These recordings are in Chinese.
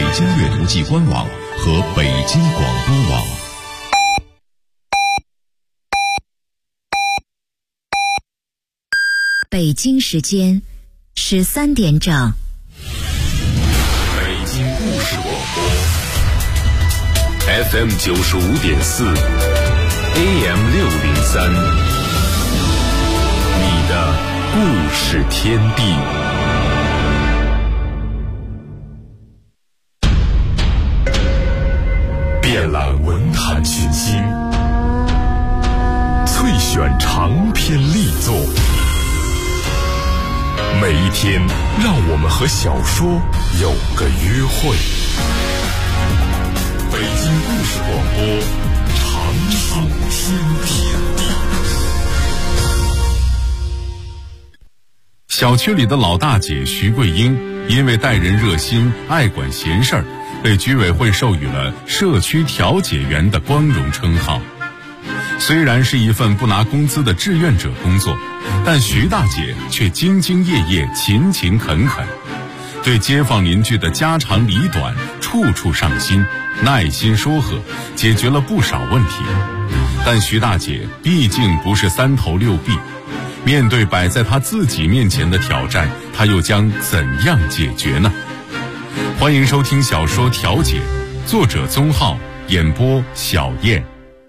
京阅读季官网和北京广播网。 北京时间13点整。 北京故事广播 FM 95.4 AM 603，你的故事天地。遍览文坛群星，萃选长篇力作。每一天，让我们和小说有个约会。北京故事广播，长寿天地。 小区里的老大姐徐桂英，因为待人热心、爱管闲事儿，被居委会授予了社区调解员的光荣称号。虽然是一份不拿工资的志愿者工作，但徐大姐却兢兢业业、勤勤恳恳，对街坊邻居的家长里短处处上心，耐心说和，解决了不少问题。但徐大姐毕竟不是三头六臂，面对摆在她自己面前的挑战，她又将怎样解决呢？欢迎收听小说《调解》，作者宗浩，演播小燕。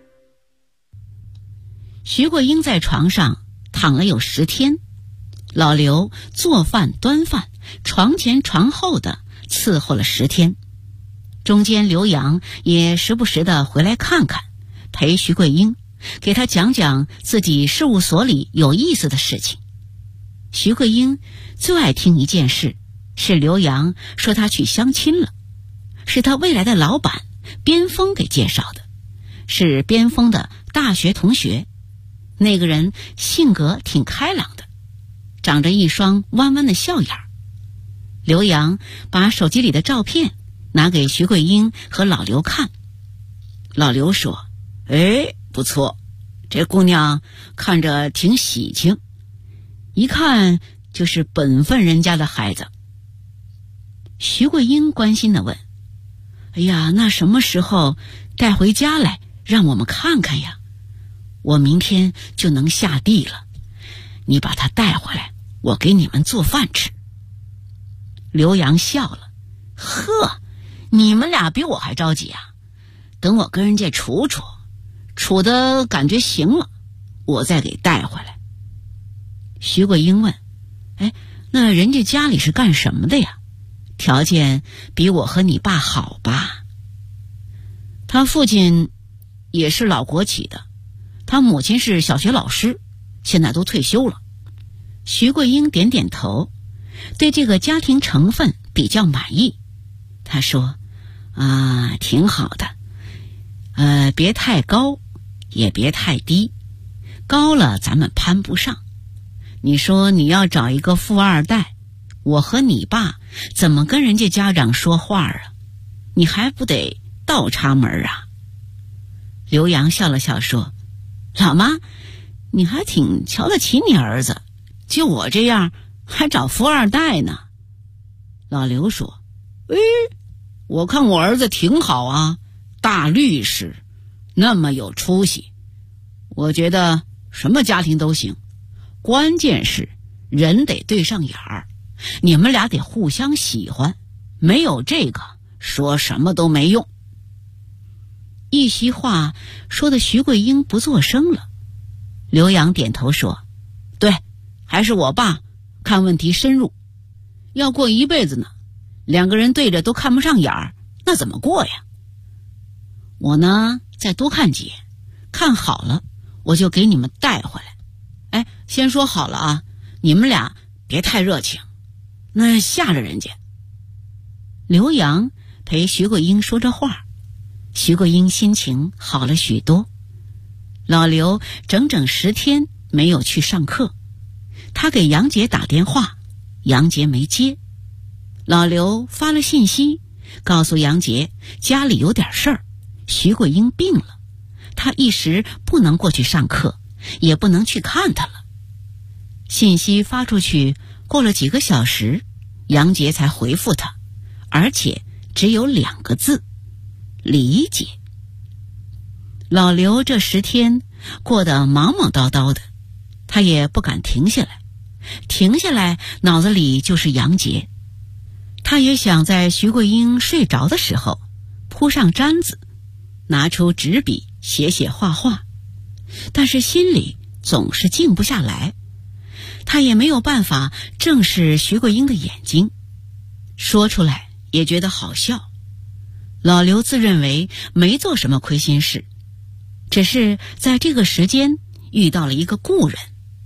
徐桂英在床上躺了有10天，老刘做饭端饭，床前床后的伺候了10天。中间刘洋也时不时的回来看看，陪徐桂英，给她讲讲自己事务所里有意思的事情。徐桂英最爱听一件事，是刘洋说他去相亲了，是他未来的老板边锋给介绍的，是边锋的大学同学。那个人性格挺开朗的，长着一双弯弯的笑眼儿。刘洋把手机里的照片拿给徐桂英和老刘看。老刘说：“哎，不错，这姑娘看着挺喜庆，一看就是本分人家的孩子。”徐桂英关心地问：“哎呀，那什么时候带回家来让我们看看呀？我明天就能下地了，你把她带回来，我给你们做饭吃。”刘洋笑了：“呵，你们俩比我还着急啊！等我跟人家处的感觉行了，我再给带回来。”徐桂英问：“哎，那人家家里是干什么的呀？条件比我和你爸好吧？”他父亲也是老国企的，他母亲是小学老师，现在都退休了。徐桂英点点头，对这个家庭成分比较满意。她说：“啊，挺好的，别太高，也别太低，高了咱们攀不上。你说你要找一个富二代，我和你爸怎么跟人家家长说话啊？你还不得倒插门啊？”刘洋笑了笑说：“老妈，你还挺瞧得起你儿子，就我这样还找富二代呢。”老刘说：“我看我儿子挺好啊，大律师，那么有出息。我觉得什么家庭都行，关键是人得对上眼儿，你们俩得互相喜欢，没有这个说什么都没用。”一席话说的徐桂英不作声了。刘洋点头说：“对，还是我爸看问题深入，要过一辈子呢，两个人对着都看不上眼儿，那怎么过呀？我呢，再多看几眼，看好了我就给你们带回来。哎，先说好了啊，你们俩别太热情，那吓着人家。”刘洋陪徐桂英说着话，徐桂英心情好了许多。老刘整整10天没有去上课，他给杨杰打电话，杨杰没接。老刘发了信息，告诉杨杰家里有点事儿，徐桂英病了，他一时不能过去上课，也不能去看他了。信息发出去，过了几个小时，杨杰才回复他，而且只有2个字：理解。老刘这10天过得忙忙叨叨的，他也不敢停下来，脑子里就是杨洁。他也想在徐桂英睡着的时候铺上毡子，拿出纸笔写写画画，但是心里总是静不下来。他也没有办法正视徐桂英的眼睛，说出来也觉得好笑。老刘自认为没做什么亏心事，只是在这个时间遇到了一个故人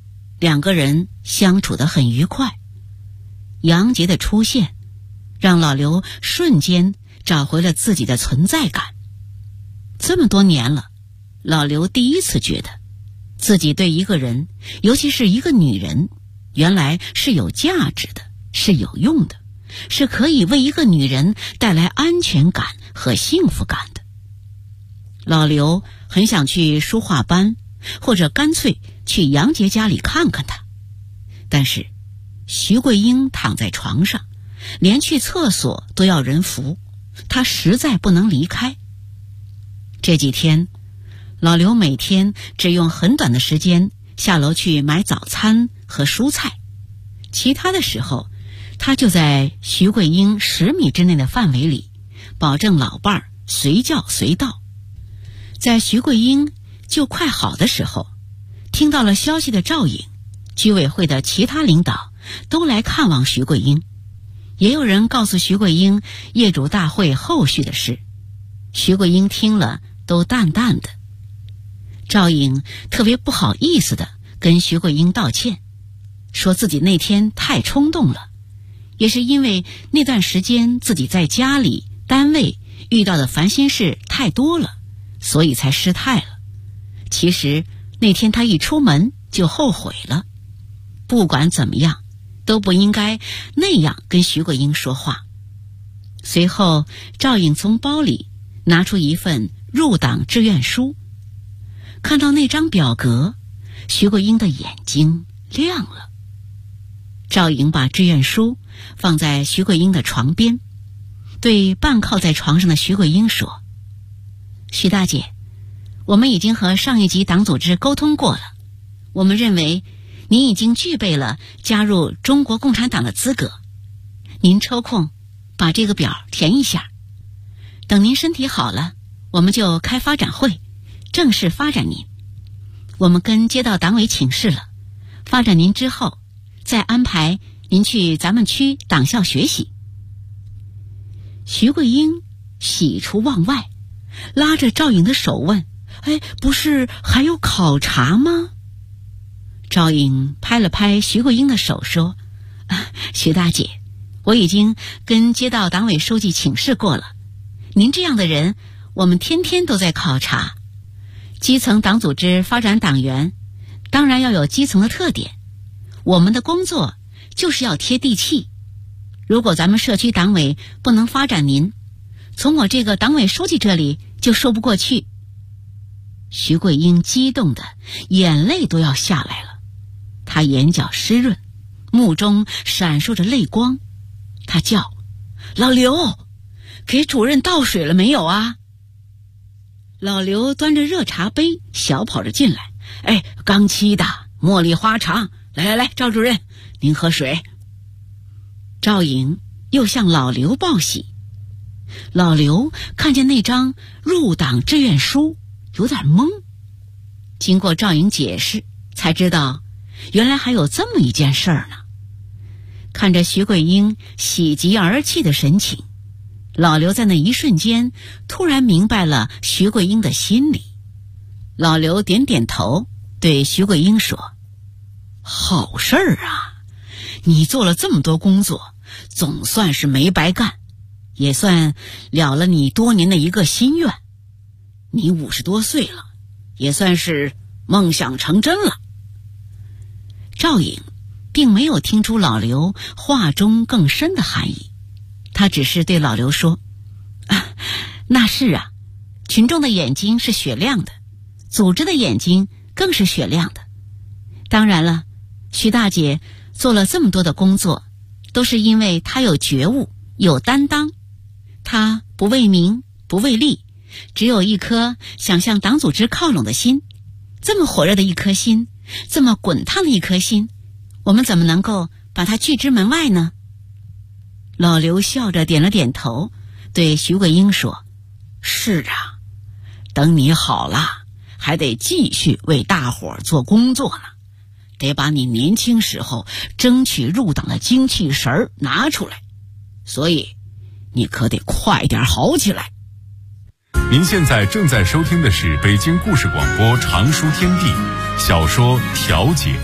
，2个人相处得很愉快。杨洁的出现让老刘瞬间找回了自己的存在感。这么多年了，老刘第一次觉得自己对一个人，尤其是一个女人，原来是有价值的，是有用的，是可以为一个女人带来安全感和幸福感的。老刘很想去书画班，或者干脆去杨洁家里看看她，但是徐桂英躺在床上，连去厕所都要人扶，他实在不能离开。这几天，老刘每天只用很短的时间下楼去买早餐和蔬菜，其他的时候他就在徐桂英10米之内的范围里，保证老伴儿随叫随到。在徐桂英就快好的时候，听到了消息的赵颖、居委会的其他领导都来看望徐桂英，也有人告诉徐桂英业主大会后续的事。徐桂英听了都淡淡的。赵颖特别不好意思的跟徐桂英道歉，说自己那天太冲动了，也是因为那段时间自己在家里、单位遇到的烦心事太多了，所以才失态了。其实那天他一出门就后悔了，不管怎么样都不应该那样跟徐桂英说话。随后赵颖从包里拿出一份入党志愿书，看到那张表格，徐桂英的眼睛亮了。赵颖把志愿书放在徐桂英的床边，对半靠在床上的徐桂英说：徐大姐，我们已经和上一级党组织沟通过了，我们认为您已经具备了加入中国共产党的资格，您抽空把这个表填一下，等您身体好了，我们就开发展会，正式发展您。我们跟街道党委请示了，发展您之后再安排您去咱们区党校学习。徐桂英喜出望外，拉着赵颖的手问：不是还有考察吗？赵颖拍了拍徐桂英的手说：徐大姐，我已经跟街道党委书记请示过了，您这样的人我们天天都在考察。基层党组织发展党员当然要有基层的特点，我们的工作就是要贴地气。如果咱们社区党委不能发展您，从我这个党委书记这里就说不过去。徐桂英激动的眼泪都要下来了，她眼角湿润，目中闪烁着泪光。她叫：老刘，给主任倒水了没有啊？老刘端着热茶杯小跑着进来：刚沏的，茉莉花茶，来，赵主任，您喝水。赵颖又向老刘报喜。老刘看见那张入党志愿书有点懵，经过赵颖解释才知道原来还有这么一件事儿呢。看着徐桂英喜极而泣的神情，老刘在那一瞬间突然明白了徐桂英的心理。老刘点点头，对徐桂英说：好事儿啊，你做了这么多工作，总算是没白干，也算了了你多年的一个心愿。你50多岁了，也算是梦想成真了。赵颖并没有听出老刘话中更深的含义，他只是对老刘说：那是啊，群众的眼睛是雪亮的，组织的眼睛更是雪亮的。当然了，徐大姐做了这么多的工作，都是因为她有觉悟，有担当。她他不为名，不为利，只有一颗想向党组织靠拢的心。这么火热的一颗心，这么滚烫的一颗心，我们怎么能够把它拒之门外呢？老刘笑着点了点头，对徐桂英说：是啊，等你好了，还得继续为大伙儿做工作呢，得把你年轻时候争取入党的精气神儿拿出来，所以你可得快点好起来。 您现在正在收听的是北京故事广播常书天地小说《调解》。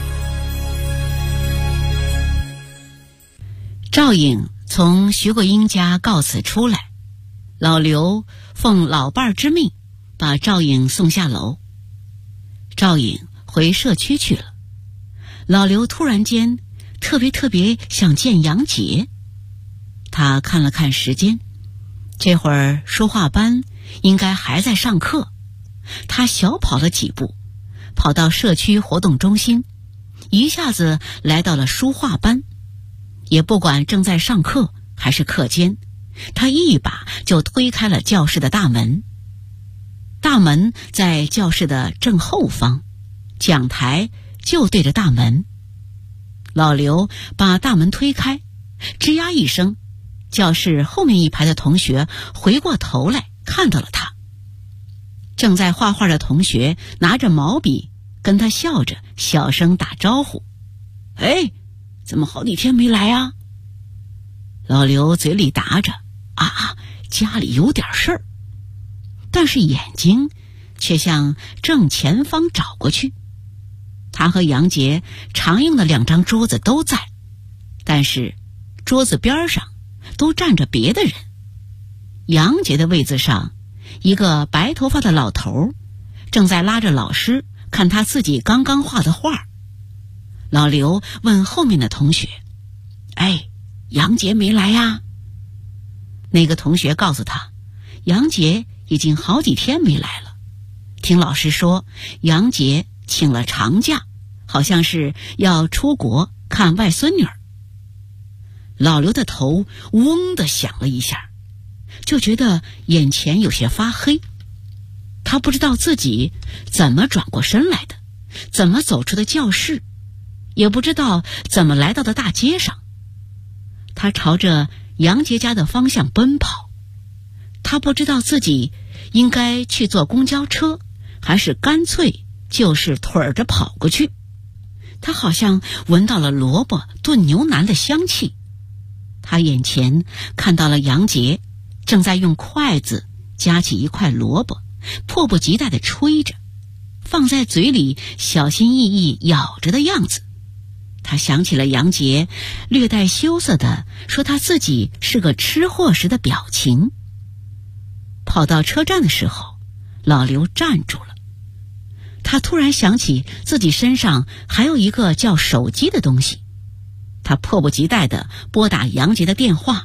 赵颖从徐桂英家告辞出来，老刘奉老伴儿之命把赵颖送下楼。赵颖回社区去了。老刘突然间特别想见杨杰。他看了看时间，这会儿书画班应该还在上课。他小跑了几步，跑到社区活动中心，一下子来到了书画班。也不管正在上课还是课间，他一把就推开了教室的大门。大门在教室的正后方，讲台就对着大门。老刘把大门推开，吱呀一声，教室后面一排的同学回过头来看到了他。正在画画的同学拿着毛笔跟他笑着小声打招呼：哎，怎么好几天没来啊？老刘嘴里答着：家里有点事儿，但是眼睛却向正前方找过去。他和杨杰常用的2张桌子都在，但是桌子边上都站着别的人。杨杰的位子上，一个白头发的老头正在拉着老师看他自己刚刚画的画。老刘问后面的同学：哎，杨杰没来呀？那个同学告诉他，杨杰已经好几天没来了。听老师说，杨杰请了长假，好像是要出国看外孙女儿。老刘的头嗡地响了一下，就觉得眼前有些发黑。他不知道自己怎么转过身来的，怎么走出的教室，也不知道怎么来到的大街上。他朝着杨杰家的方向奔跑，他不知道自己应该去坐公交车，还是干脆就是腿着跑过去。他好像闻到了萝卜炖牛腩的香气。他眼前看到了杨杰正在用筷子夹起一块萝卜，迫不及待地吹着，放在嘴里小心翼翼咬着的样子。他想起了杨杰略带羞涩地说他自己是个吃货时的表情。跑到车站的时候，老刘站住了。他突然想起自己身上还有一个叫手机的东西，他迫不及待地拨打杨杰的电话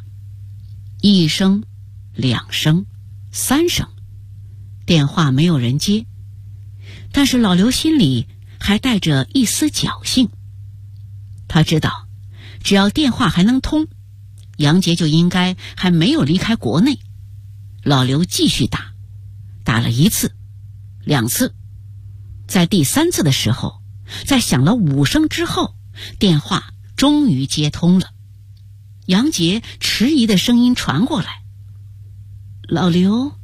，1声、2声、3声，电话没有人接，但是老刘心里还带着一丝侥幸。他知道，只要电话还能通，杨杰就应该还没有离开国内。老刘继续打，打了1次、2次，在第3次的时候，在响了5声之后，电话终于接通了。杨杰迟疑的声音传过来：老刘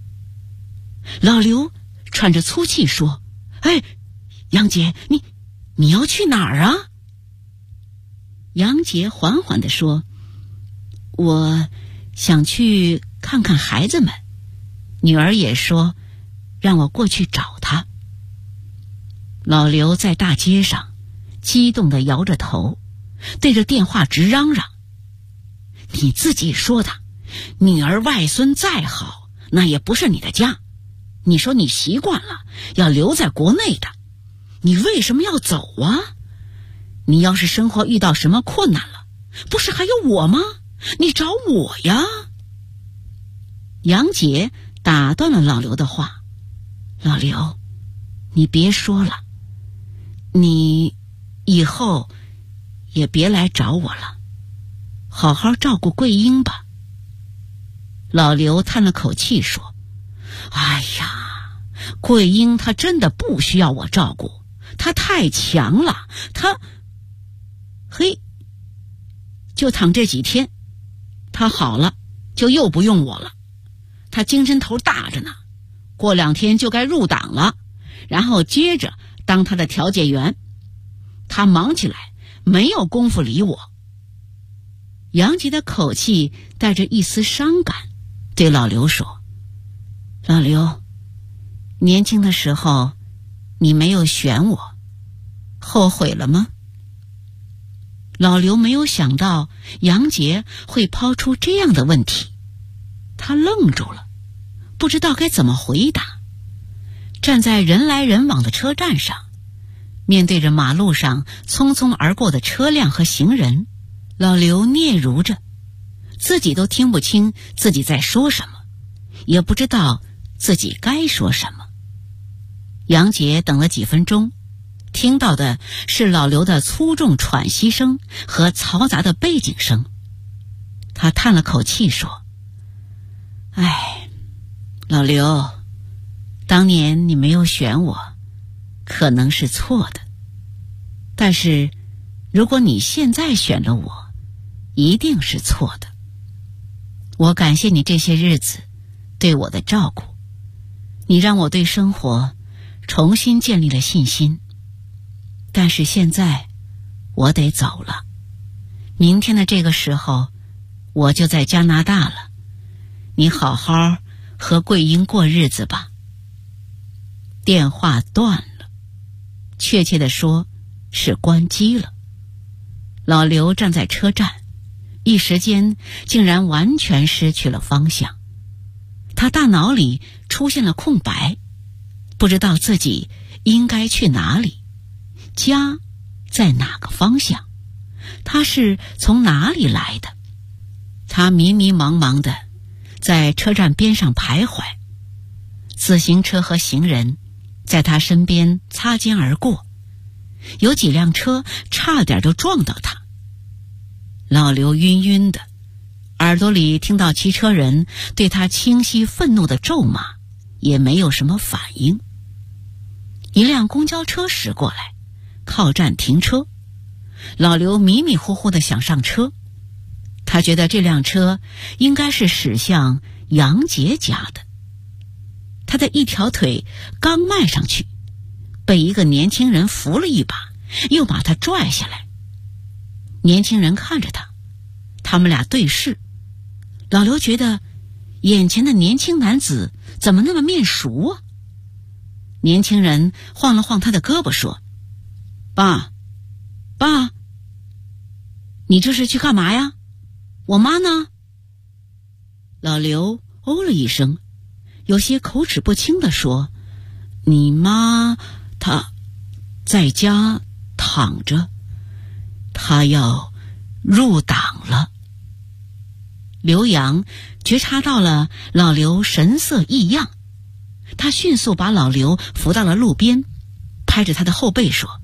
喘着粗气说：哎，杨杰，你要去哪儿啊？杨杰缓缓地说：我想去看看孩子们，女儿也说让我过去找她。老刘在大街上激动地摇着头，对着电话直嚷嚷：你自己说的，女儿外孙再好，那也不是你的家。你说你习惯了要留在国内的，你为什么要走啊？你要是生活遇到什么困难了，不是还有我吗？你找我呀。杨杰打断了老刘的话：老刘，你别说了，你以后也别来找我了，好好照顾桂英吧。 老刘叹了口气说：“哎呀，桂英她真的不需要我照顾，她太强了，就躺这几天，她好了就又不用我了。她精神头大着呢，过2天就该入党了，然后接着当她的调解员。她忙起来没有功夫理我。”杨杰的口气带着一丝伤感，对老刘说：“老刘，年轻的时候你没有选我，后悔了吗？”老刘没有想到杨杰会抛出这样的问题，他愣住了，不知道该怎么回答。站在人来人往的车站上，面对着马路上匆匆而过的车辆和行人，老刘嗫嚅着，自己都听不清自己在说什么，也不知道自己该说什么。杨杰等了几分钟，听到的是老刘的粗重喘息声和嘈杂的背景声。他叹了口气说：“哎，老刘，当年你没有选我，可能是错的，但是如果你现在选了我，一定是错的。我感谢你这些日子对我的照顾，你让我对生活重新建立了信心。但是现在我得走了，明天的这个时候我就在加拿大了，你好好和桂英过日子吧。”电话断了，确切地说是关机了。老刘站在车站，一时间竟然完全失去了方向。他大脑里出现了空白，不知道自己应该去哪里，家在哪个方向，他是从哪里来的。他迷迷茫茫的在车站边上徘徊，自行车和行人在他身边擦肩而过，有几辆车差点就撞到他。老刘晕晕的，耳朵里听到骑车人对他清晰愤怒的咒骂，也没有什么反应。一辆公交车驶过来，靠站停车。老刘迷迷糊糊的想上车，他觉得这辆车应该是驶向杨杰家的。他的一条腿刚迈上去，被一个年轻人扶了一把，又把他拽下来。年轻人看着他，他们俩对视。老刘觉得眼前的年轻男子怎么那么面熟啊？年轻人晃了晃他的胳膊说：“爸，你这是去干嘛呀？我妈呢？”老刘哦了一声，有些口齿不清地说：“你妈她在家躺着，她要入党了。”刘洋觉察到了老刘神色异样，他迅速把老刘扶到了路边，拍着他的后背说：“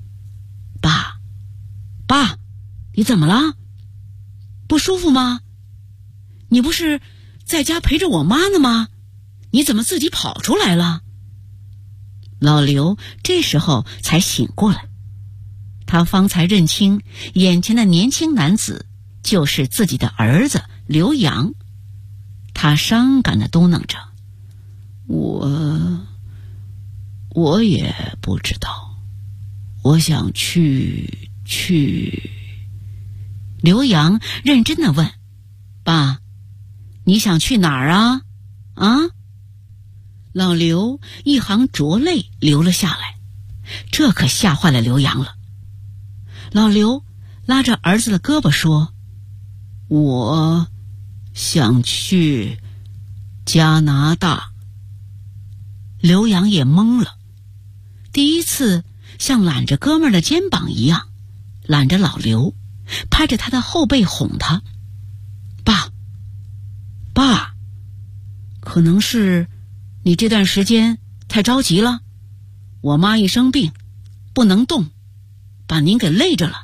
爸，你怎么了？不舒服吗？你不是在家陪着我妈呢吗？你怎么自己跑出来了？”老刘这时候才醒过来，他方才认清眼前的年轻男子就是自己的儿子刘洋。他伤感地嘟囔着：“我也不知道，我想去。”刘洋认真地问：“爸，你想去哪儿啊？”老刘一行浊泪流了下来，这可吓坏了刘洋了。老刘拉着儿子的胳膊说：“我想去加拿大。”刘洋也懵了，第一次像揽着哥们儿的肩膀一样揽着老刘，拍着他的后背哄他：“爸，可能是你这段时间太着急了，我妈一生病不能动，把您给累着了。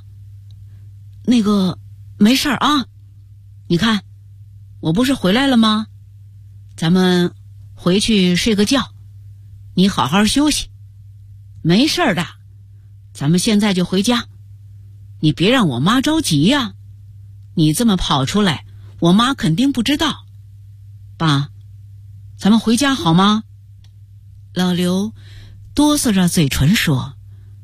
那个没事儿啊，你看我不是回来了吗？ 咱们回去睡个觉，你好好休息，没事的，咱们现在就回家，你别让我妈着急呀，你这么跑出来，我妈肯定不知道。爸，咱们回家好吗？老刘哆嗦着嘴唇说：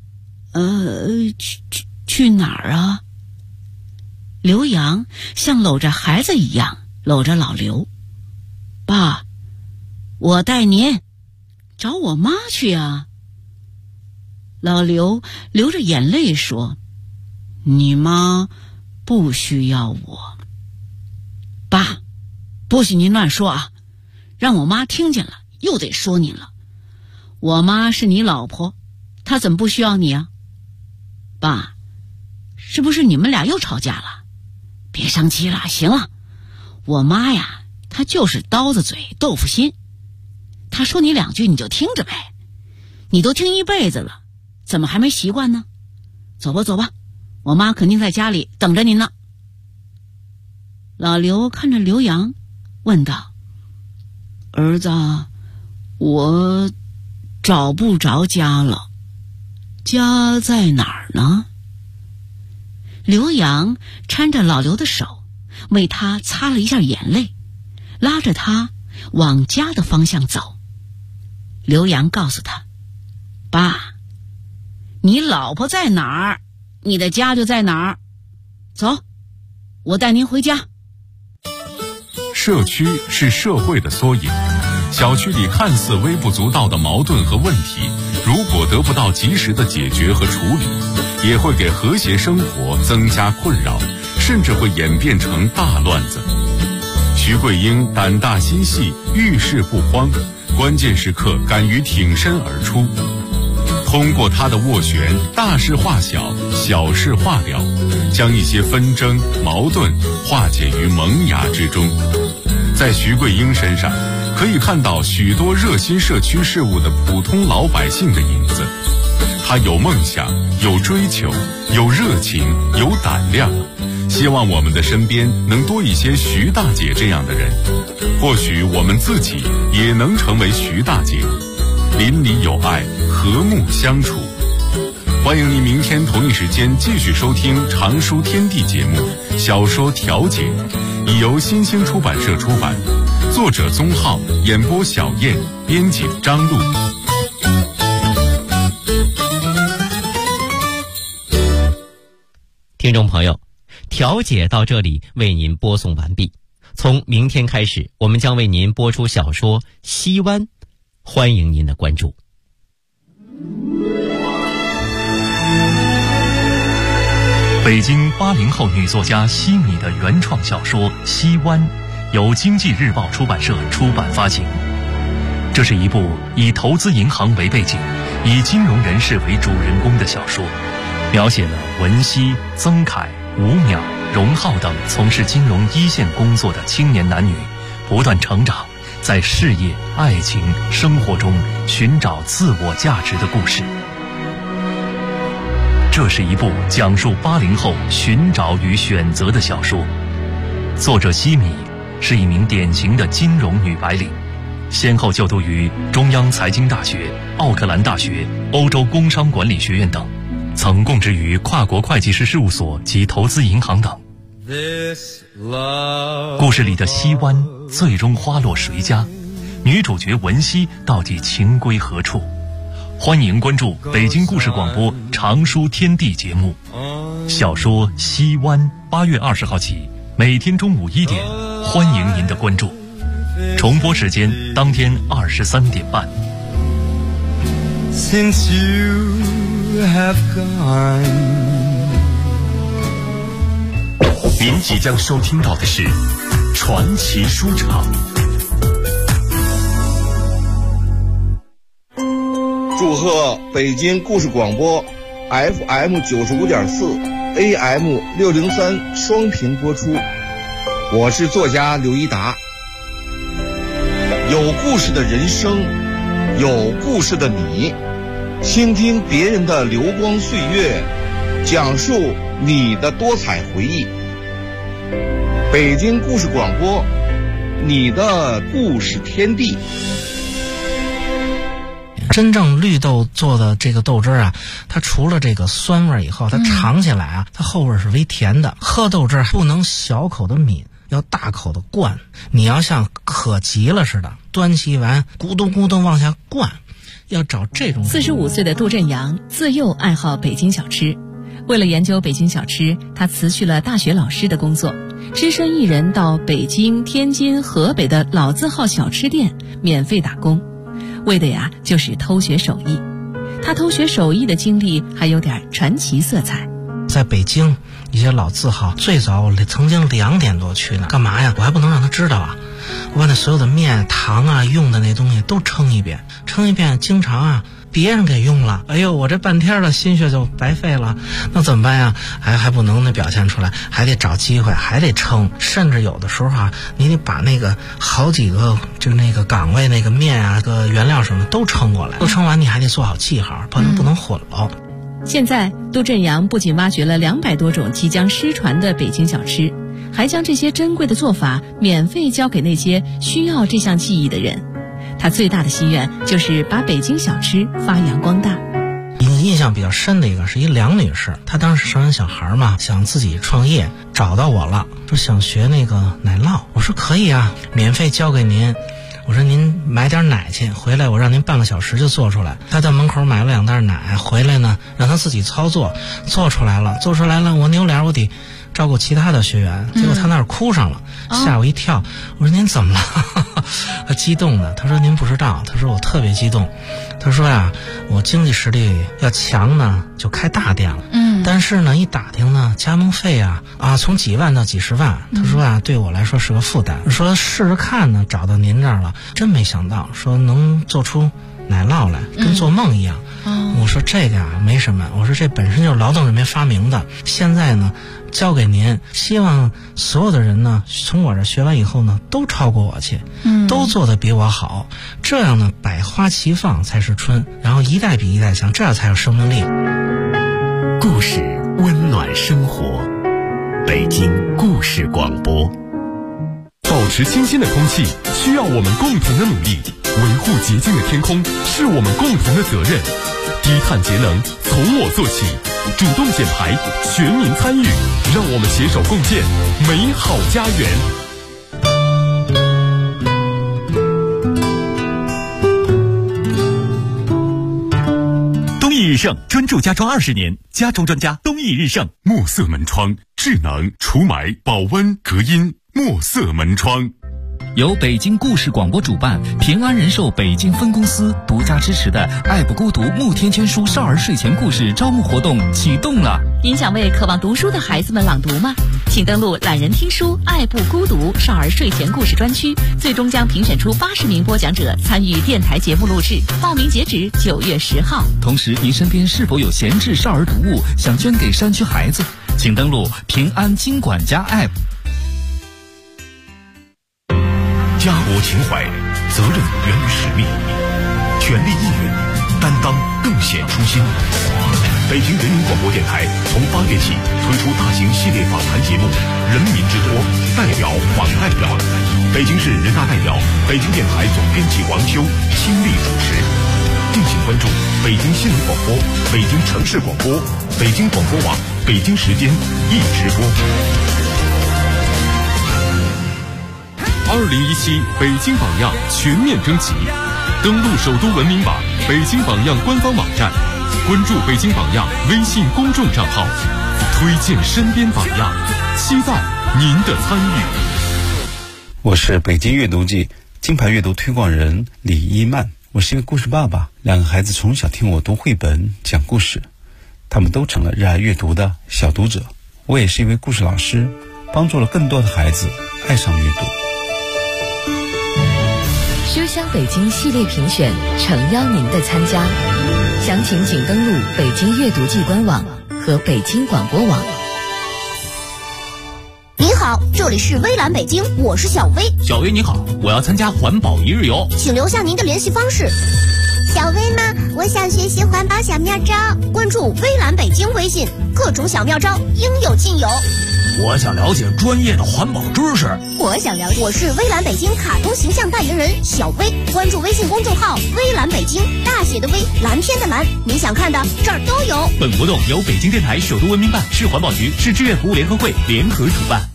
去哪儿啊？刘洋像搂着孩子一样搂着老刘。爸，我带您找我妈去啊。老刘流着眼泪说：你妈不需要我。爸，不许您乱说啊，让我妈听见了又得说您了。我妈是你老婆，她怎么不需要你啊？爸，是不是你们俩又吵架了？别生气了，行了。我妈呀，她就是刀子嘴豆腐心，她说你2句你就听着呗，你都听一辈子了，怎么还没习惯呢？走吧走吧，我妈肯定在家里等着您呢。老刘看着刘洋问道：儿子，我找不着家了，家在哪儿呢？刘洋搀着老刘的手，为他擦了一下眼泪，拉着他往家的方向走。刘洋告诉他：爸，你老婆在哪儿，你的家就在哪儿。走，我带您回家。 社区是社会的缩影，小区里看似微不足道的矛盾和问题，如果得不到及时的解决和处理，也会给和谐生活增加困扰，甚至会演变成大乱子。徐桂英胆大心细，遇事不慌，关键时刻敢于挺身而出。通过她的斡旋，大事化小，小事化了，将一些纷争矛盾化解于萌芽之中。在徐桂英身上可以看到许多热心社区事务的普通老百姓的影子。她有梦想，有追求，有热情，有胆量。希望我们的身边能多一些徐大姐这样的人，或许我们自己也能成为徐大姐，邻里有爱，和睦相处。欢迎您明天同一时间继续收听常书天地节目《小说调解》，已由新兴出版社出版，作者宗浩，演播小燕，编辑张璐。 听众朋友，调解到这里为您播送完毕。从明天开始，我们将为您播出小说《西湾》，欢迎您的关注。 北京80后女作家西米的原创小说《西湾》，由经济日报出版社出版发行。这是一部以投资银行为背景，以金融人士为主人公的小说，描写了文熙、曾凯、吴淼、荣浩等从事金融一线工作的青年男女不断成长，在事业、爱情、生活中寻找自我价值的故事。这是一部讲述80后寻找与选择的小说。作者西米是一名典型的金融女白领，先后就读于中央财经大学、奥克兰大学、欧洲工商管理学院等，曾供职于跨国会计师事务所及投资银行等。故事里的西湾最终花落谁家？女主角文熙到底情归何处？欢迎关注北京故事广播常书天地节目小说《西湾》，8月20号起，每天中午1点，欢迎您的关注。重播时间当天23点半。 Since you have gone， 您即将收听到的是传奇书场。 祝贺北京故事广播 FM 95.4 AM 603双频播出。我是作家刘一达。有故事的人生，有故事的你，倾听别人的流光岁月，讲述你的多彩回忆。北京故事广播你的故事天地。 真正绿豆做的这个豆汁啊，它除了这个酸味以后，它尝起来啊，它后味是微甜的。喝豆汁不能小口的抿，要大口的灌。你要像渴急了似的，端起碗咕咚咕咚往下灌，要找这种。 45岁的杜振阳自幼爱好北京小吃，为了研究北京小吃，他辞去了大学老师的工作，只身一人到北京、天津、河北的老字号小吃店免费打工，为的呀就是偷学手艺。他偷学手艺的经历还有点传奇色彩。 在北京一些老字号，最早我曾经2点多去呢，干嘛呀？我还不能让他知道啊！我把那所有的面、糖啊、用的那东西都称一遍，经常啊别人给用了，哎呦，我这半天的心血就白费了，那怎么办呀？还不能那表现出来，还得找机会，还得称，甚至有的时候啊，你得把那个好几个就那个岗位那个面啊、个原料什么都称过来，都称完你还得做好记号，不能混了。 现在杜振阳不仅挖掘了200多种即将失传的北京小吃，还将这些珍贵的做法免费教给那些需要这项技艺的人。他最大的心愿就是把北京小吃发扬光大。 印象比较深的一个是一梁女士，她当时生完小孩嘛，想自己创业，找到我了，说想学那个奶酪。我说可以啊，免费教给您。我说您买点奶去，回来我让您半个小时就做出来。他在门口买了2袋奶，回来呢让他自己操作，做出来了，我扭脸我得照顾其他的学员，结果他那儿哭上了，吓我一跳。我说您怎么了？他激动的，他说您不知道，他说我特别激动，他说呀，我经济实力要强呢就开大店了，但是呢一打听呢加盟费啊从几万到几十万，他说啊对我来说是个负担，说试试看呢，找到您这儿了，真没想到说能做出奶酪来，跟做梦一样。我说这个啊没什么，我说这本身就是劳动人民发明的，现在呢交给您，希望所有的人呢从我这学完以后呢都超过我去，都做得比我好，这样呢百花齐放才是春，然后一代比一代强，这样才有生命力。 故事温暖生活，北京故事广播。保持新鲜的空气需要我们共同的努力，维护洁净的天空是我们共同的责任。低碳节能从我做起，主动减排，全民参与，让我们携手共建美好家园。东义日盛专注家装20年，家装专家东义日盛。 墨色门窗，智能除霾、保温、隔音。墨色门窗由北京故事广播主办，平安人寿北京分公司独家支持的爱不孤独慕天签书少儿睡前故事招募活动启动了。 您想为渴望读书的孩子们朗读吗？请登录懒人听书爱不孤独少儿睡前故事专区，最终将评选出80名播讲者参与电台节目录制，报名截止9月10号。 同时您身边是否有闲置少儿读物想捐给山区孩子，请登录平安金管家 App。 家国情怀，责任源于使命，全力应援，担当更显初心。北京人民广播电台从8月起推出大型系列访谈节目《人民之托》，代表访代表，北京市人大代表、北京电台总编辑王修亲力主持。敬请关注北京新闻广播、北京城市广播、北京广播网、北京时间一直播。 2017北京榜样全面征集，登录首都文明榜、北京榜样官方网站，关注北京榜样微信公众账号，推荐身边榜样，期待您的参与。 我是北京阅读季金牌阅读推广人李一曼，我是一个故事爸爸，2个孩子从小听我读绘本讲故事，他们都成了热爱阅读的小读者。我也是一位故事老师，帮助了更多的孩子爱上阅读。 书香北京系列评选诚邀您的参加，详情请登录北京阅读季官网和北京广播网。 您好，这里是微蓝北京，我是小薇。 小薇你好，我要参加环保一日游， 请留下您的联系方式。 小薇吗？我想学习环保小妙招。 关注微蓝北京微信，各种小妙招应有尽有。 我想了解专业的环保知识。 我想了解。我是微蓝北京卡通形象代言人小薇，关注微信公众号微蓝北京，大写的微，蓝天的蓝，你想看的这儿都有。 本活动由北京电台首都文明办、市环保局、市志愿服务联合会联合主办。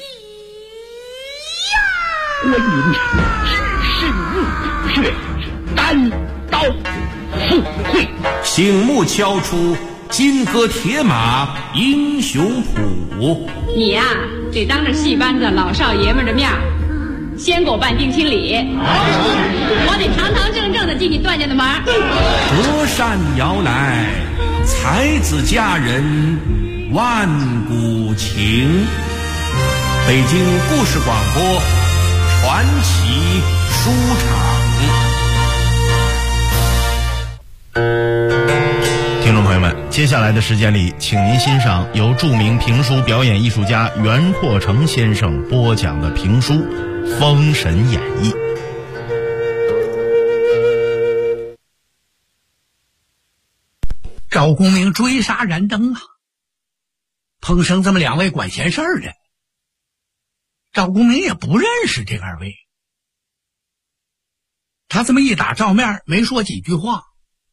观音只是墓穴，单刀赴会， 醒目敲出金戈铁马英雄谱。 你呀，得当着戏班子老少爷们的面先给我办定亲礼，我得堂堂正正的进你段家的门。 隔山摇来，才子佳人万古情。北京故事广播传奇书场。 听众朋友们，接下来的时间里，请您欣赏由著名评书表演艺术家袁阔成先生播讲的评书《封神演义》。 赵公明追杀燃灯啊，碰上这么两位管闲事儿的，赵公明也不认识这二位。他这么一打照面，没说几句话，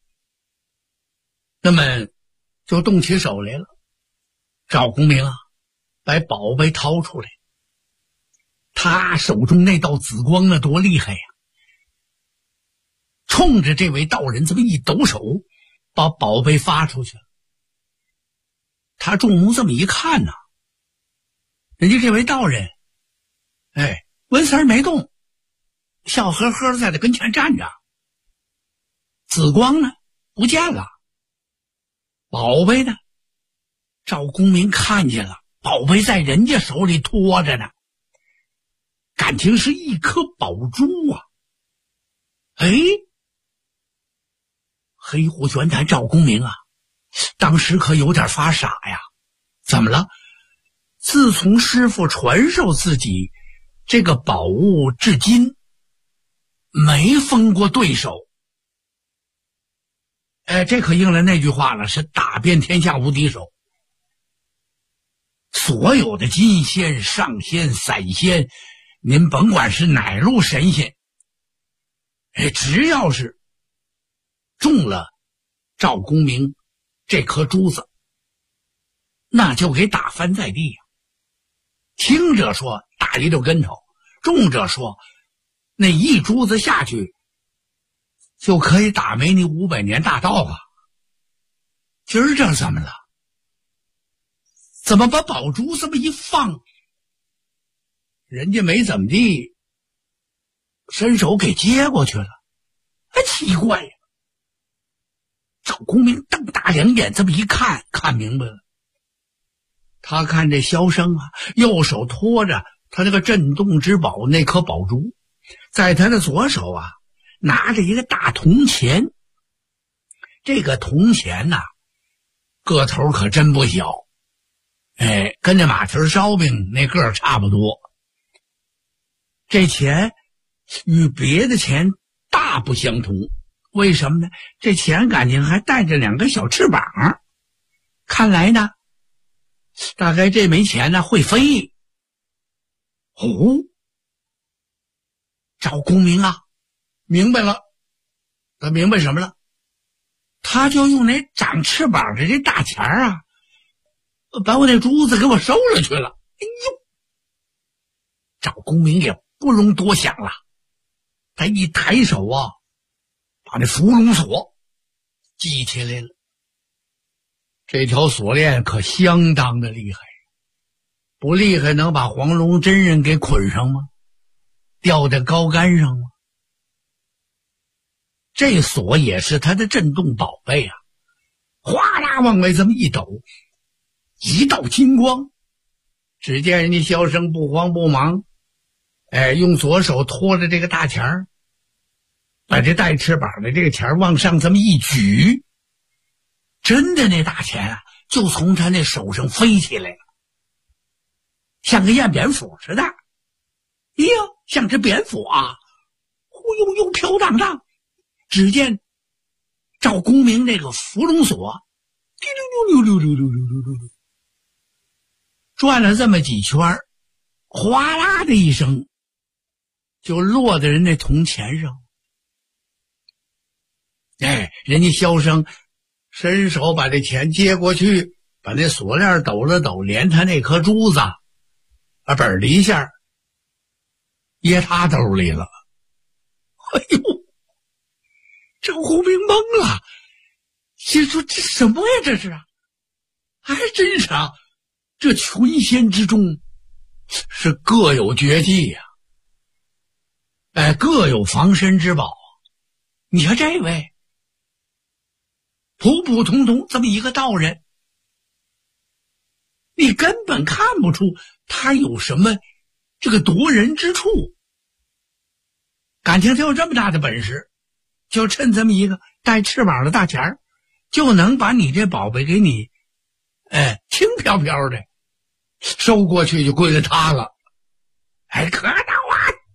那么就动起手来了。赵公明啊，把宝贝掏出来，他手中那道紫光那多厉害呀！冲着这位道人这么一抖手，把宝贝发出去了。他众目这么一看呢，人家这位道人，纹丝儿没动，笑呵呵在他跟前站着。紫光呢不见了，宝贝呢？赵公明看见了，宝贝在人家手里托着呢，感情是一颗宝珠啊！黑虎玄坛赵公明啊，当时可有点发傻呀。怎么了？自从师父传授自己这个宝物至今，没封过对手。这可应了那句话了，是打遍天下无敌手。所有的金仙、上仙、散仙，您甭管是哪路神仙，只要是中了赵公明这颗珠子，那就给打翻在地呀。轻者说打一溜跟头，重者说那一珠子下去就可以打没你500年大道啊！今儿这怎么了？怎么把宝珠这么一放，人家没怎么地，伸手给接过去了？奇怪呀！赵公明瞪大两眼，这么一看，看明白了。他看这萧生啊，右手托着他那个震动之宝那颗宝珠，在他的左手啊拿着一个大铜钱。这个铜钱呐，个头可真不小，跟这马蹄烧饼那个差不多。这钱与别的钱大不相同，为什么呢？这钱感情还带着2个小翅膀，看来呢，大概这枚钱呢会飞。赵公明啊，明白了。他明白什么了？他就用那长翅膀的这大钱啊，把我那珠子给我收了去了。赵公明也不容多想了，他一抬手啊，把那伏龙锁系起来了。这条锁链可相当的厉害，不厉害能把黄龙真人给捆上吗？吊在高杆上吗？这锁也是他的震动宝贝啊，哗啦往外这么一抖，一道金光。只见人家萧生不慌不忙，用左手托着这个大钱儿，把这带翅膀的这个钱往上这么一举，真的那大钱啊就从他那手上飞起来了，像个燕蝙蝠似的。像只蝙蝠啊，忽悠悠飘荡荡。只见赵公明那个伏龙锁转了这么几圈，哗啦的一声，就落在人那铜钱上。哎，人家萧生伸手把这钱接过去，把那锁链抖了抖，连他那颗珠子本了一下，掖他兜里了。哎呦，赵公明懵了，心说这什么呀？这是啊，还真是啊，这群仙之中是各有绝技呀，各有防身之宝。你看这位普普通通这么一个道人，你根本看不出他有什么这个夺人之处。感情他有这么大的本事，就趁这么一个带翅膀的大钱儿，就能把你这宝贝给你轻飘飘的收过去，就归了他了。可恼啊！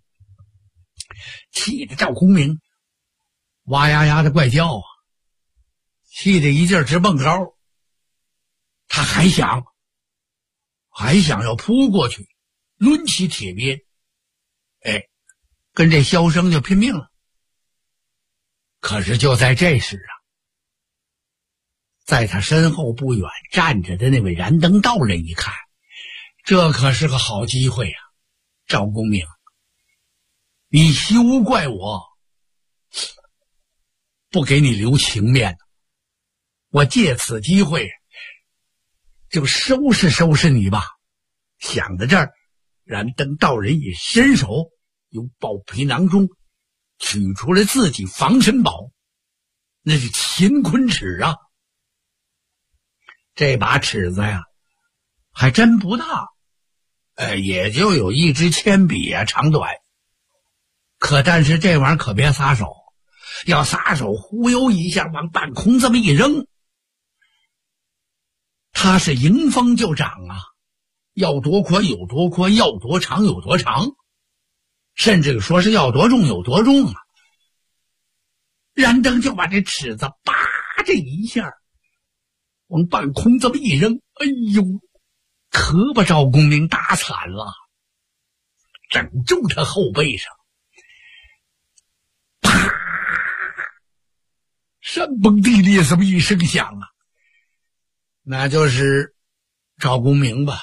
气得赵公明哇呀呀的怪叫啊，气得一劲儿直蹦高。他还想要扑过去，抡起铁鞭，跟这萧生就拼命了。可是就在这时啊，在他身后不远站着的那位燃灯道人一看，这可是个好机会啊！赵公明，你休怪我不给你留情面，我借此机会就收拾你吧。想到这儿，燃灯道人也伸手由宝皮囊中取出了自己防身宝，那是乾坤尺啊。这把尺子呀还真不大，也就有一支铅笔啊长短。但是这玩意儿可别撒手，要撒手忽悠一下往半空这么一扔，它是迎风就长啊，要多宽有多宽，要多长有多长，甚至说是要多重有多重啊。燃灯就把这尺子叭这一下往半空这么一扔，哎呦，可把赵公明打惨了，正中他后背上，啪，山崩地裂这么一声响啊，那就是赵公明吧。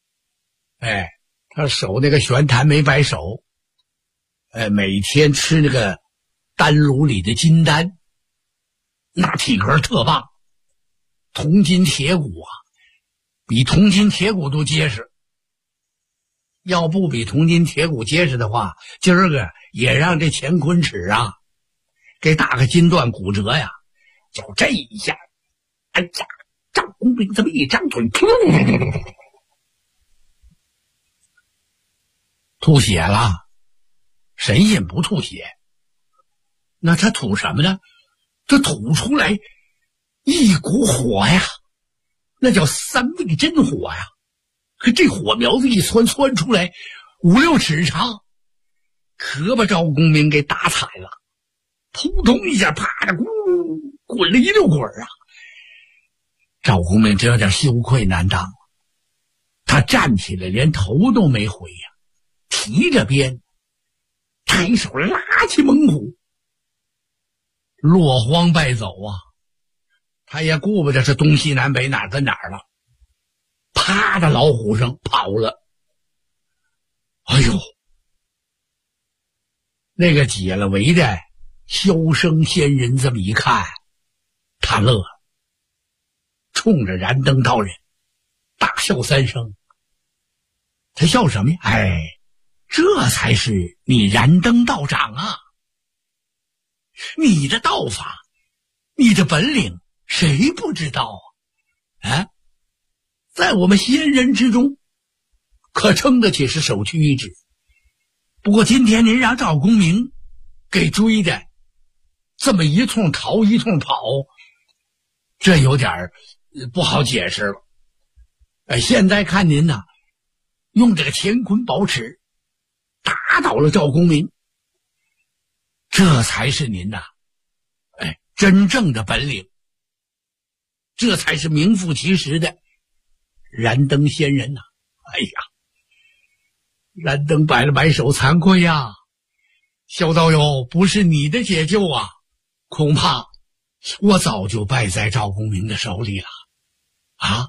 他手那个玄坛没摆手，每天吃那个丹炉里的金丹，那体格特棒，铜筋铁骨啊，比铜筋铁骨都结实。要不比铜筋铁骨结实的话，今儿个也让这乾坤尺啊给打个筋断骨折呀。就这一下，哎呀，赵公明这么一张嘴，吐血了。神仙不吐血，那他吐什么呢？这吐出来一股火呀，那叫三味真火呀。可这火苗子一窜出来5、6尺长，可把赵公明给打惨了，扑通一下，啪的，滚了1、6滚啊！赵公明这有点羞愧难当，他站起来连头都没回呀，提着鞭，抬手拉起猛虎，落荒败走啊！他也顾不着是东西南北哪儿跟哪儿了，啪的老虎声跑了。哎呦，那个解了围的萧生仙人这么一看，他乐了，冲着燃灯道人大笑3声。他笑什么呀？这才是你燃灯道长啊！你的道法，你的本领，谁不知道啊？在我们仙人之中，可称得起是首屈一指。不过今天您让赵公明给追的这么一通逃一通跑，这有点不好解释了。现在看您呢，用这个乾坤宝尺打倒了赵公明，这才是您呐，真正的本领，这才是名副其实的燃灯仙人呐。 哎呀，燃灯摆了摆手，惭愧呀，小道友，不是你的解救啊，恐怕我早就败在赵公明的手里了。啊，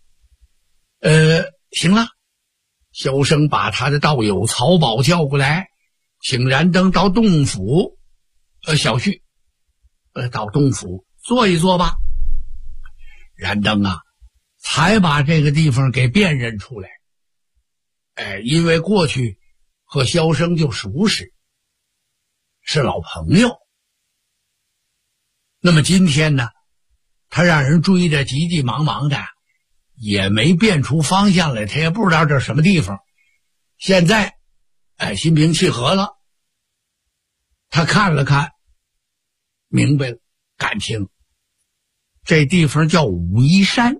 行了，萧生把他的道友曹宝叫过来，请燃灯到洞府，小婿，到洞府坐一坐吧。燃灯啊，才把这个地方给辨认出来。因为过去和萧生就熟识，是老朋友。那么今天呢，他让人追得急急忙忙的，也没辨出方向来，他也不知道这是什么地方。现在心平气和了，他看了看，明白了，感情这地方叫武夷山。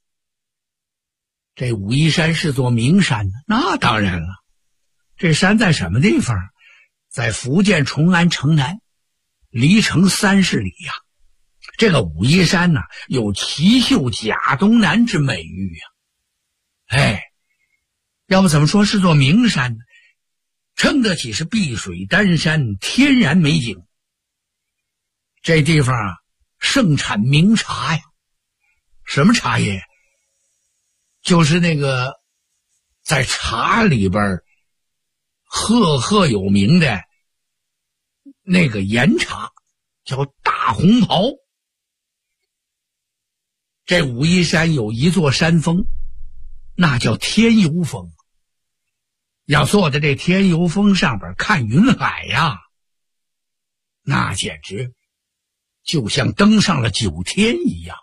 这武夷山是座名山，那当然了。这山在什么地方？在福建崇安城南，离城30里呀。这个武夷山呢，有奇秀甲东南之美誉呀。要不怎么说是座名山呢？称得起是碧水丹山，天然美景。这地方啊，盛产名茶呀。什么茶叶？就是那个在茶里边赫有名的那个岩茶，叫大红袍。这武夷山有一座山峰，那叫天游峰。要坐在这天游峰上边看云海呀，那简直就像登上了9天一样。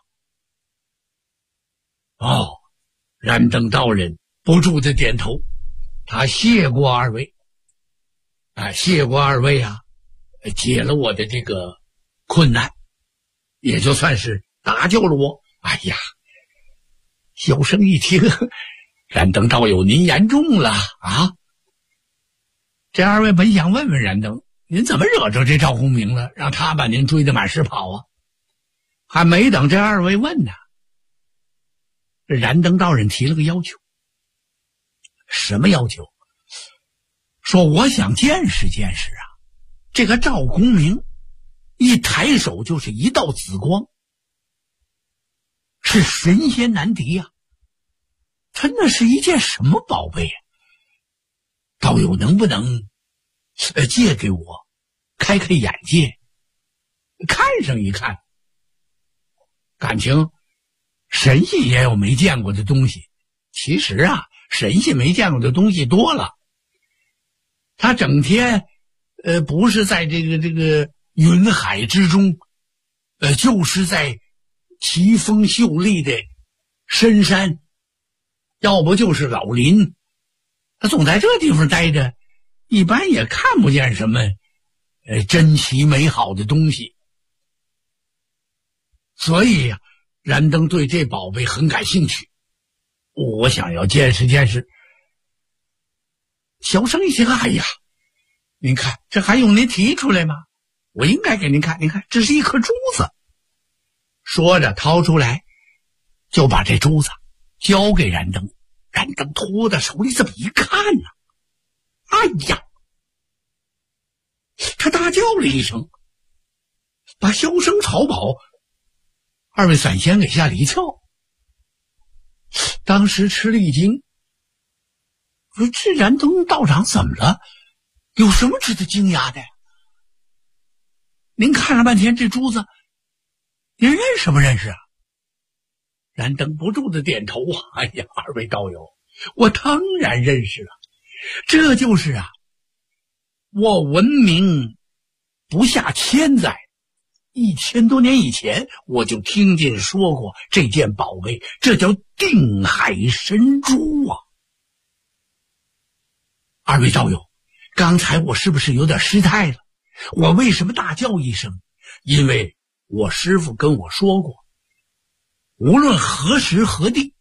燃灯道人不住的点头，他谢过二位，谢过二位啊，解了我的这个困难，也就算是搭救了我。哎呀，萧生一听，燃灯道友您言重了啊！这二位本想问问燃灯，您怎么惹着这赵公明了，让他把您追得满市跑啊？还没等这二位问呢，燃灯道人提了个要求。什么要求？说我想见识见识啊，这个赵公明一抬手就是一道紫光，是神仙难敌啊，他那是一件什么宝贝啊？道友能不能借给我开开眼界，看上一看？感情神仙也有没见过的东西，其实啊，神仙没见过的东西多了。他整天不是在这个云海之中，就是在奇峰秀丽的深山，要不就是老林，他总在这地方待着，一般也看不见什么珍奇美好的东西。所以呀，燃灯对这宝贝很感兴趣，我想要见识见识。小生一听，哎呀，您看这还用您提出来吗？我应该给您看，您看这是一颗珠子。说着掏出来，就把这珠子交给燃灯。燃灯托在手里这么一看呢，哎呀，他大叫了一声，把萧生、曹宝二位散仙给吓了一跳。当时吃了一惊，说这燃灯道长怎么了？有什么值得惊讶的？您看了半天这珠子，您认识不认识啊？燃灯不住的点头啊！哎呀，二位道友，我当然认识了，这就是啊，我闻名不下千载，1000多年以前我就听见说过这件宝贝，这叫定海神珠啊！二位道友，刚才我是不是有点失态了？我为什么大叫一声？因为我师父跟我说过，无论何时何地，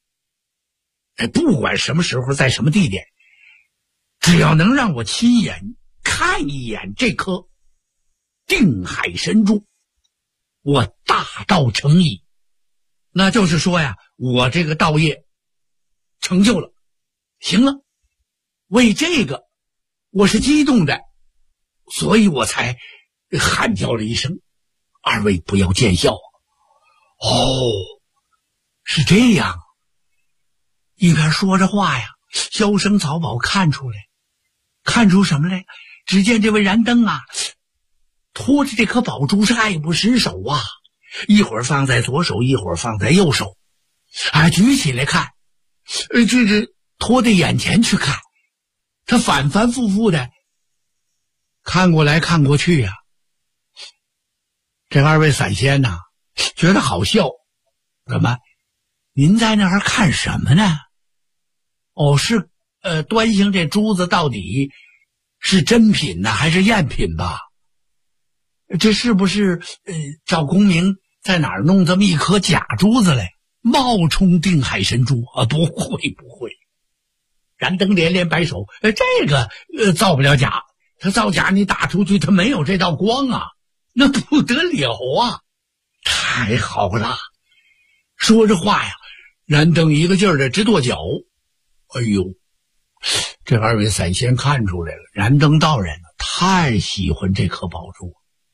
不管什么时候在什么地点，只要能让我亲眼看一眼这颗定海神珠，我大道成矣。那就是说呀，我这个道业成就了， 行了，为这个我是激动的，所以我才喊叫了一声，二位不要见笑。哦，是这样。一边说着话呀，萧生曹宝看出什么来？只见这位燃灯啊，拖着这颗宝珠是爱不释手啊，一会儿放在左手，一会儿放在右手，举起来看，这拖在眼前去看，他反反复复的看过来看过去呀。这二位散仙呐，觉得好笑。怎么？您在那儿看什么呢？哦，是端详这珠子到底是真品呢，还是赝品吧？这是不是赵公明在哪儿弄这么一颗假珠子来，冒充定海神珠啊？不会。燃灯连连摆手，这个造不了假，他造假你打出去他没有这道光啊，那不得了啊！太好了。说着话呀，燃灯一个劲儿的直跺脚。哎呦，这二位散仙看出来了，燃灯道人太喜欢这颗宝珠。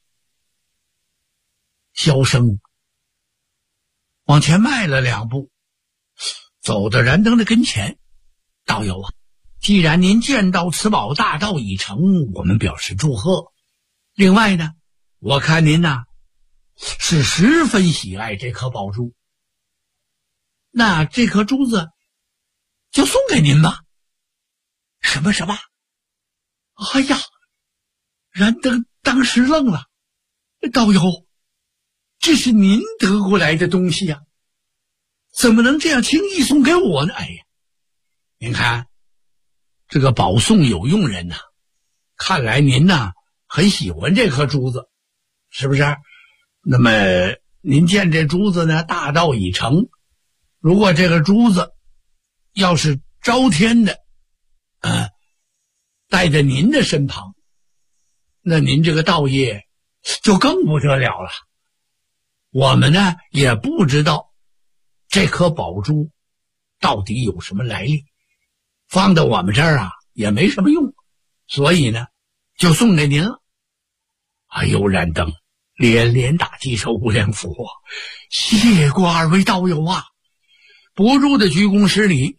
萧生往前迈了2步，走到燃灯的跟前。道友啊，既然您见到此宝大道已成，我们表示祝贺。另外呢，我看您呐是十分喜爱这颗宝珠，那这颗珠子就送给您吧。什么？哎呀，燃灯当时愣了。道友，这是您得过来的东西呀，怎么能这样轻易送给我呢？哎呀，您看这个宝送有用人呐，看来您呐很喜欢这颗珠子，是不是？那么您见这珠子呢大道已成，如果这个珠子要是朝天的带在您的身旁，那您这个道业就更不得了了。我们呢也不知道这颗宝珠到底有什么来历，放到我们这儿啊也没什么用，所以呢就送给您了。哎呦，燃灯连连打击手无量佛，谢过二位道友啊，不住的鞠躬施礼。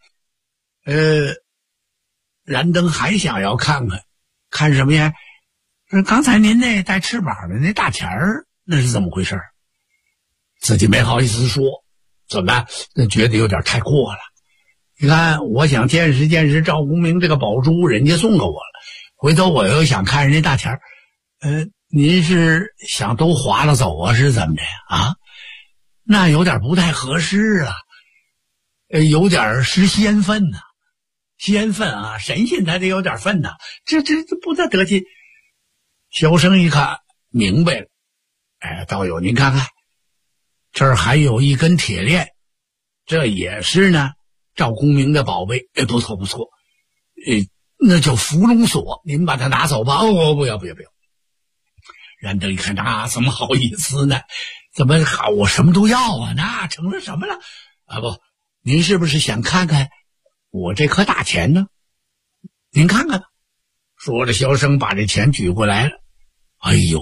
燃灯还想要看什么呀？刚才您那带翅膀的那大钱儿，那是怎么回事？自己没好意思说，怎么觉得有点太过了。你看，我想见识见识赵公明这个宝珠，人家送给我了，回头我又想看人家大钱儿，您是想都划了走啊，是怎么着呀？啊，那有点不太合适啊，有点失仙分呐。仙分啊，神仙他得有点分呐，这不得劲。萧生一看明白了，道友您看看，这儿还有一根铁链，这也是呢赵公明的宝贝。不错，那叫伏龙锁，您把它拿走吧。不要。燃灯一看，那怎么好意思呢？怎么好，我什么都要啊，那成了什么了？不，您是不是想看看我这颗大钱呢？您看看吧。说着，萧生把这钱举过来了。哎呦，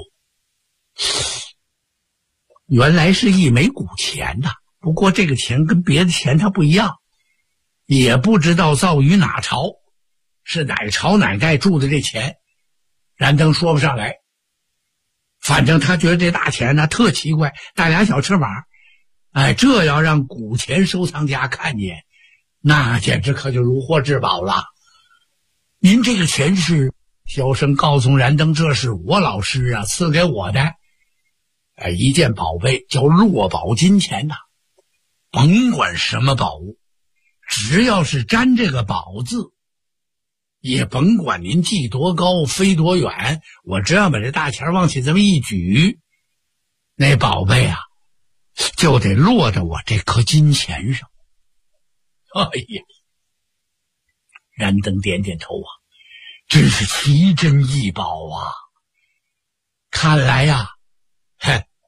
原来是一枚古钱呐！不过这个钱跟别的钱它不一样，也不知道造于哪朝，是哪朝哪代铸的这钱，燃灯说不上来。反正他觉得这大钱呢特奇怪，带俩小翅膀，这要让古钱收藏家看见，那简直可就如获至宝了。您这个钱是？萧生告诉燃灯，这是我老师啊赐给我的，一件宝贝叫落宝金钱呐。甭管什么宝物，只要是沾这个宝字，也甭管您系多高飞多远，我只要把这大钱往起这么一举，那宝贝啊就得落在我这颗金钱上。哎呀，燃灯点点头啊，真是奇珍异宝啊！看来呀，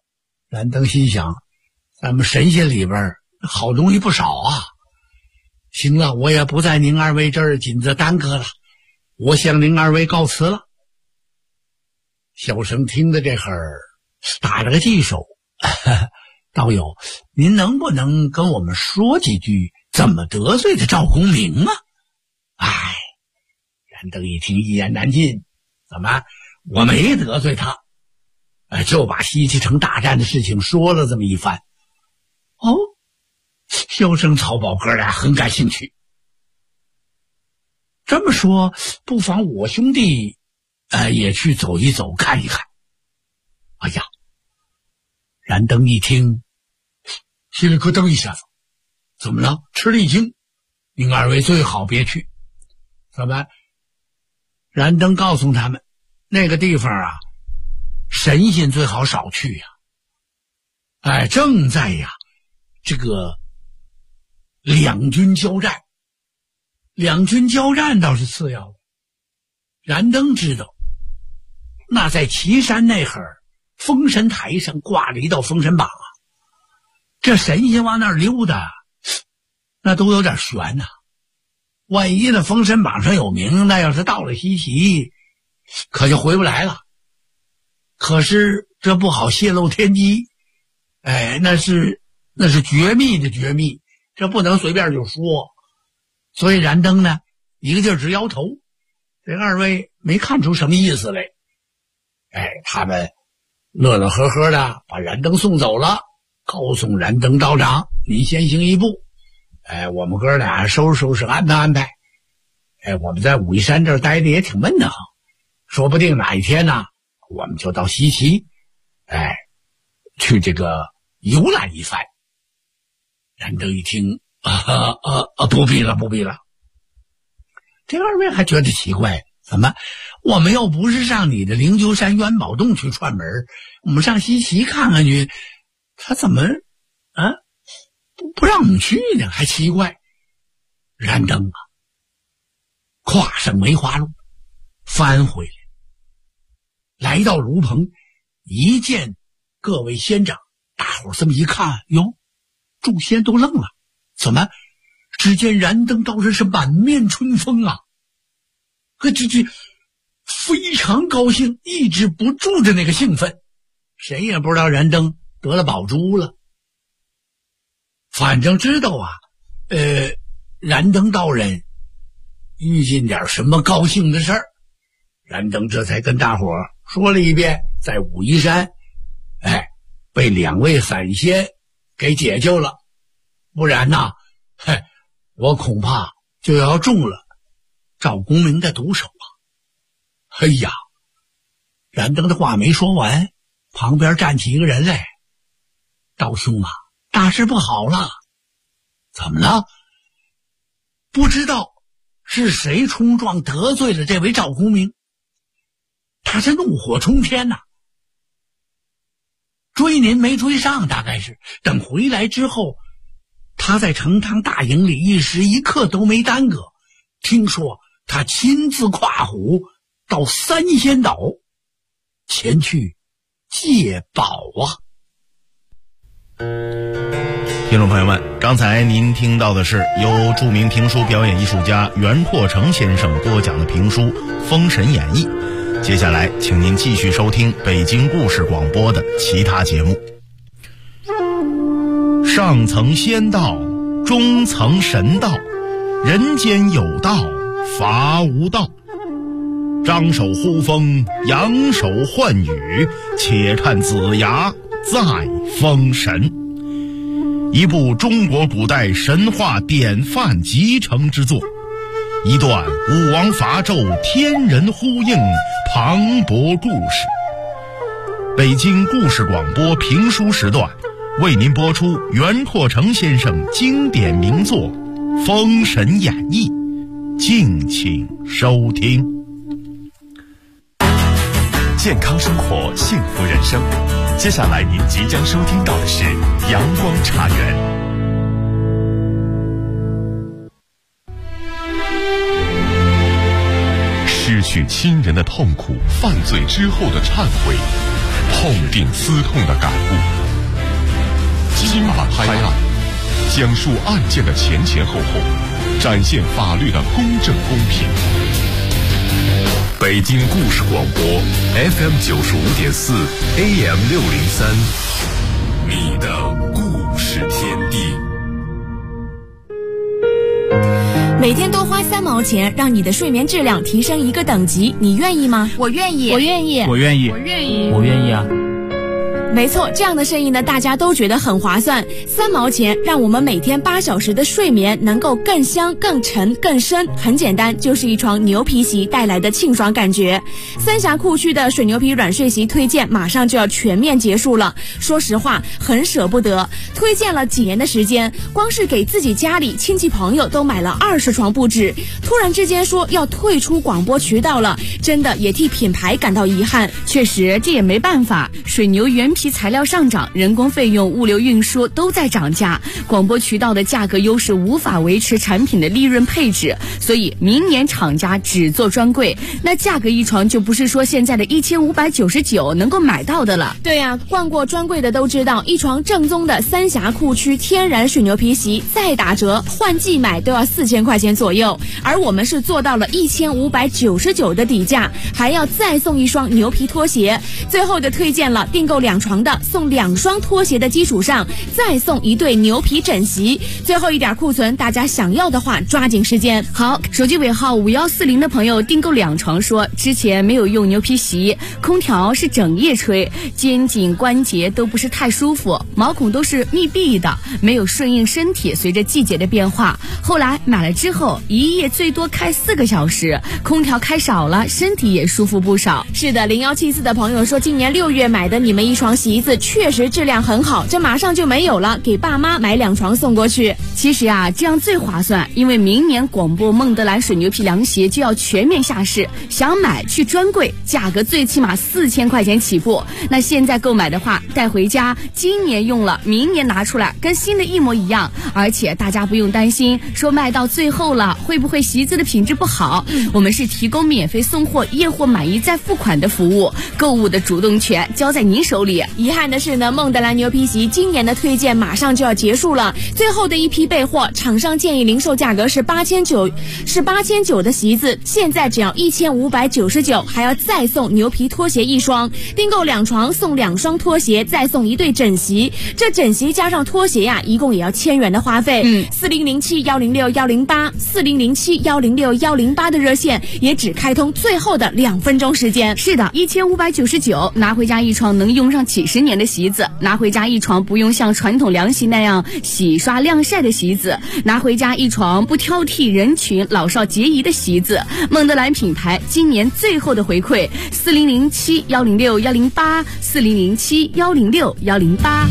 燃灯心想，咱们神仙里边好东西不少啊。 行了，我也不在您二位这儿紧着耽搁了，我向您二位告辞了。小生听的这会儿打了个记手，道友，您能不能跟我们说几句怎么得罪的赵公明啊？哎，燃灯一听一言难尽，怎么我没得罪他，就把西岐城大战的事情说了这么一番。哦，萧生、曹宝哥俩很感兴趣。这么说，不妨我兄弟也去走一走，看一看。哎呀，燃灯一听，心里咯噔一下子，怎么了？吃了一惊。您二位最好别去。怎么？燃灯告诉他们，那个地方啊，神仙最好少去呀。哎，正在呀这个两军交战，两军交战倒是次要的。燃灯知道，那在岐山那会儿，封神台上挂了一道封神榜啊，这神仙往那儿溜达，那都有点悬呐。万一那封神榜上有名，那要是到了西岐，可就回不来了。可是这不好泄露天机，哎，那是绝密的绝密，这不能随便就说。所以燃灯呢，一个劲儿直摇头。这二位没看出什么意思来。哎，他们乐乐呵呵的把燃灯送走了，告诉燃灯道长，您先行一步。哎，我们哥俩收拾收拾，安排安排。哎，我们在武夷山这儿待着也挺闷的哈，说不定哪一天呢，我们就到西岐，哎，去这个游览一番。燃灯一听，不必了，不必了。这二位还觉得奇怪，怎么我们又不是上你的灵鹫山元宝洞去串门，我们上西岐看看去，他怎么不让我们去呢？还奇怪。燃灯啊，跨上梅花鹿，翻回来，来到炉棚，一见各位仙长，大伙儿这么一看，哟，众仙都愣了。怎么？只见燃灯道人是满面春风啊，这非常高兴，抑制不住的那个兴奋。谁也不知道燃灯得了宝珠了，反正知道啊，燃灯道人遇见点什么高兴的事儿。燃灯这才跟大伙儿说了一遍，在武夷山，哎，被两位散仙给解救了，不然呐，我恐怕就要中了赵公明的毒手啊！哎呀，燃灯的话没说完，旁边站起一个人来，道兄啊，大事不好了！怎么了？不知道是谁冲撞得罪了这位赵公明，他是怒火冲天呐！追您没追上，大概是等回来之后，他在成汤大营里一时一刻都没耽搁，听说他亲自跨虎到三仙岛前去借宝啊！ 听众朋友们，刚才您听到的是由著名评书表演艺术家袁阔成先生播讲的评书《封神演义》。接下来请您继续收听北京故事广播的其他节目。上层仙道，中层神道，人间有道，伐无道。张手呼风，扬手唤雨，且看子牙再封神。一部中国古代神话典范集成之作，一段武王伐纣天人呼应磅礴故事。北京故事广播评书时段为您播出袁阔成先生经典名作《封神演义》，敬请收听。 健康生活，幸福人生。接下来您即将收听到的是阳光茶园。失去亲人的痛苦，犯罪之后的忏悔，痛定思痛的感悟。今晚拍案，讲述案件的前前后后， 展现法律的公正公平。北京故事广播 FM95.4 AM603，你的故事天地。 每天多花3毛钱，让你的睡眠质量提升一个等级，你愿意吗？ 我愿意， 我愿意， 我愿意， 我愿意， 我愿意啊！ 没错，这样的生意呢，大家都觉得很划算。3毛钱让我们每天8小时的睡眠能够更香、更沉、更深。很简单，就是一床牛皮席带来的沁爽感觉。三峡库区的水牛皮软睡席推荐马上就要全面结束了，说实话很舍不得。推荐了几年的时间，光是给自己家里亲戚朋友都买了20床不止。突然之间说要退出广播渠道了，真的也替品牌感到遗憾。 确实，这也没办法，水牛原皮材料上涨，人工费用、物流运输都在涨价，广播渠道的价格优势无法维持产品的利润配置，所以明年厂家只做专柜，那价格一床就不是说现在的1599能够买到的了。 对呀，逛过专柜的都知道，一床正宗的三峡库区天然水牛皮席再打折换季买都要4000块钱左右，而我们是做到了1599的底价，还要再送一双牛皮拖鞋。最后的推荐了，订购2床的送2双拖鞋的基础上再送1对牛皮枕席。最后一点库存，大家想要的话抓紧时间。 好，手机尾号5140的朋友订购2床说，之前没有用牛皮席，空调是整夜吹，肩颈关节都不是太舒服，毛孔都是密闭的，没有顺应身体随着季节的变化。后来买了之后，一夜最多开4个小时，空调开少了，身体也舒服不少。 是的，0174的朋友说，今年6月买的你们一床席子确实质量很好，这马上就没有了，给爸妈买2床送过去。 其实啊，这样最划算，因为明年广播孟德兰水牛皮凉鞋就要全面下市，想买去专柜，价格最起码4000块钱起步。那现在购买的话，带回家，今年用了，明年拿出来，跟新的一模一样。而且大家不用担心说卖到最后了会不会席子的品质不好，我们是提供免费送货、验货满意再付款的服务，购物的主动权交在您手里。 遗憾的是呢，孟德兰牛皮席今年的推荐马上就要结束了，最后的一批备货，厂商建议零售价格是8900的席子，现在只要1599，还要再送牛皮拖鞋1双，订购2床送2双拖鞋，再送1对枕席，这枕席加上拖鞋呀，一共也要1000元的花费。4007106108，4007106108的热线也只开通最后的2分钟时间。 是的，1599拿回家一床能用上几10年的席子，拿回家一床不用像传统凉席那样洗刷晾晒的席子，拿回家一床不挑剔人群老少皆宜的席子。孟德兰品牌今年最后的回馈，4007106108，4007106108。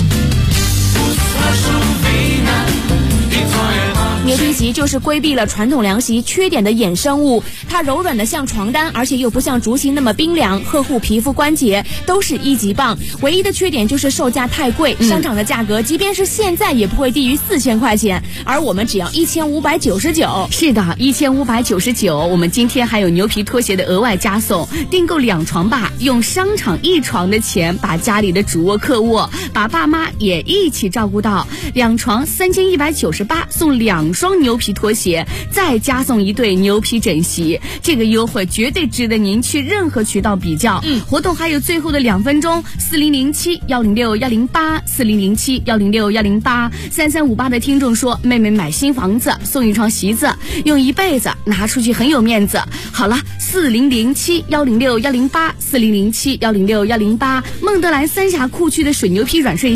牛皮席就是规避了传统凉席缺点的衍生物，它柔软的像床单，而且又不像竹席那么冰凉，呵护皮肤关节，都是1级棒。唯一的缺点就是售价太贵，商场的价格即便是现在也不会低于4000块钱，而我们只要1599。 是的，1599，我们今天还有牛皮拖鞋的额外加送，订购2床吧，用商场1床的钱把家里的主卧客卧，把爸妈也一起照顾到。2床3198，送2双牛皮拖鞋，再加送1对牛皮枕席，这个优惠绝对值得您去任何渠道比较。活动还有最后的2分钟，4007106108，4007106108，3358的听众说，妹妹买新房子送1床席子，用一辈子，拿出去很有面子。好了，4007106108，4007106108，孟德兰三峡库区的水牛皮软睡